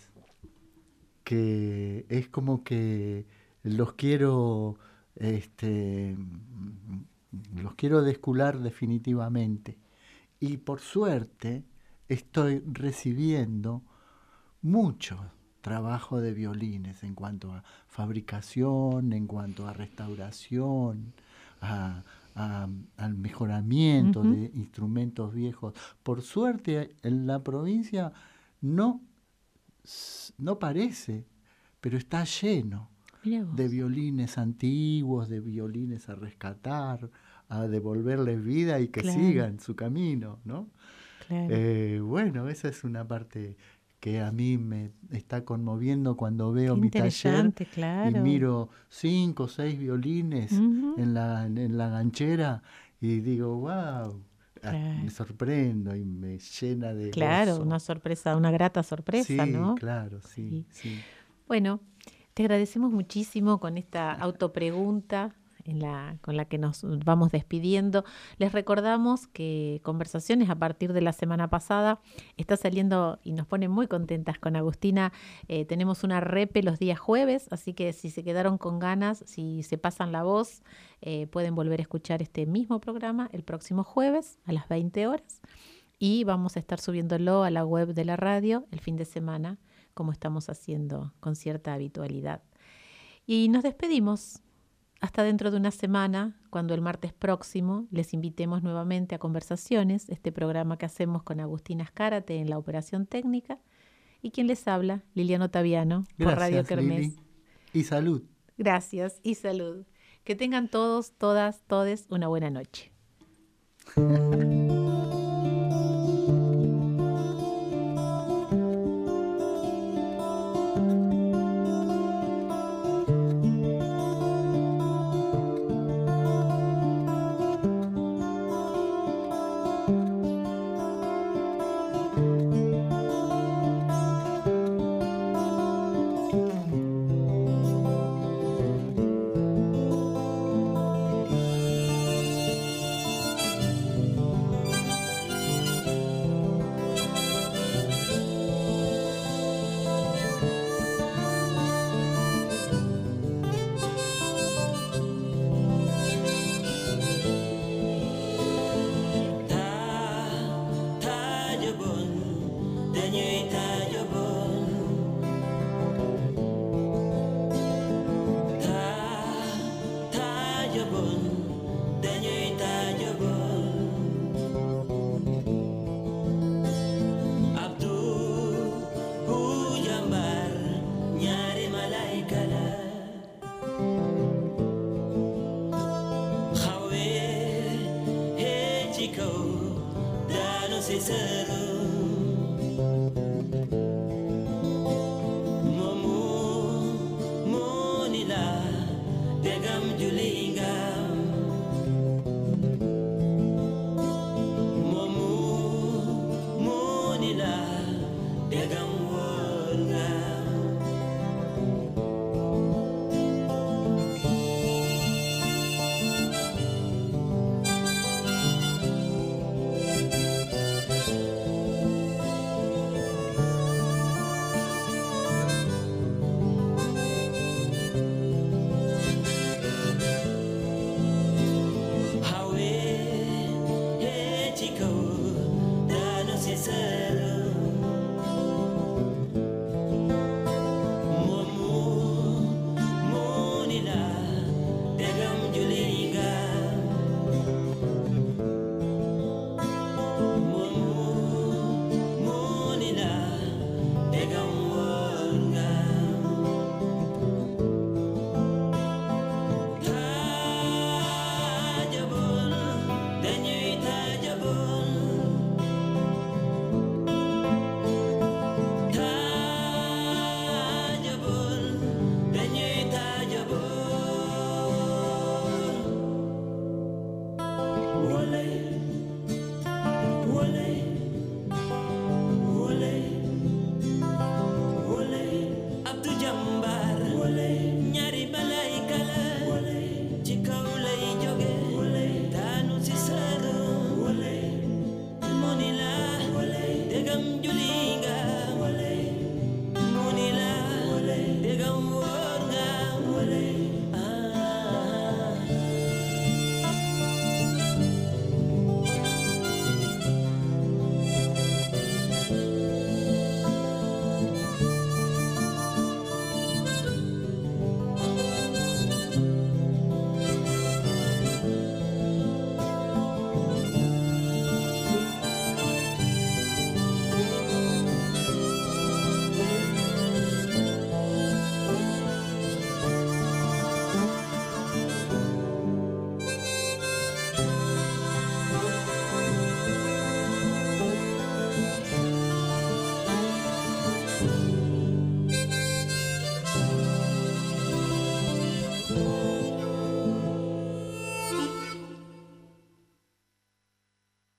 que es como que los quiero, este, los quiero descular definitivamente. Y por suerte estoy recibiendo mucho trabajo de violines en cuanto a fabricación, en cuanto a restauración, a, a, al mejoramiento Uh-huh. de instrumentos viejos. Por suerte, en la provincia no, no parece, pero está lleno Mirá vos. de violines antiguos, de violines a rescatar, a devolverles vida y que Claro. sigan su camino, ¿no? Claro. Eh, bueno, esa es una parte que a mí me está conmoviendo cuando veo Qué mi taller interesante, claro. y miro cinco o seis violines Ujú. en la, en la ganchera y digo, wow, Claro. me sorprendo y me llena de Claro, gozo. una sorpresa, una grata sorpresa, Sí, ¿no? claro, sí, sí. Bueno, te agradecemos muchísimo con esta autopregunta en la, con la que nos vamos despidiendo. Les recordamos que Conversaciones, a partir de la semana pasada, está saliendo y nos pone muy contentas con Agustina. Eh, tenemos una repe los días jueves, así que si se quedaron con ganas, si se pasan la voz, eh, pueden volver a escuchar este mismo programa el próximo jueves a las veinte horas. Y vamos a estar subiéndolo a la web de la radio el fin de semana, como estamos haciendo con cierta habitualidad. Y nos despedimos hasta dentro de una semana, cuando el martes próximo les invitemos nuevamente a Conversaciones, este programa que hacemos con Agustina Escárate en la operación técnica, y quien les habla, Liliana Otaviano, por Gracias, Radio Kermés. Lili. Y salud. Gracias y salud. Que tengan todos, todas, todes una buena noche.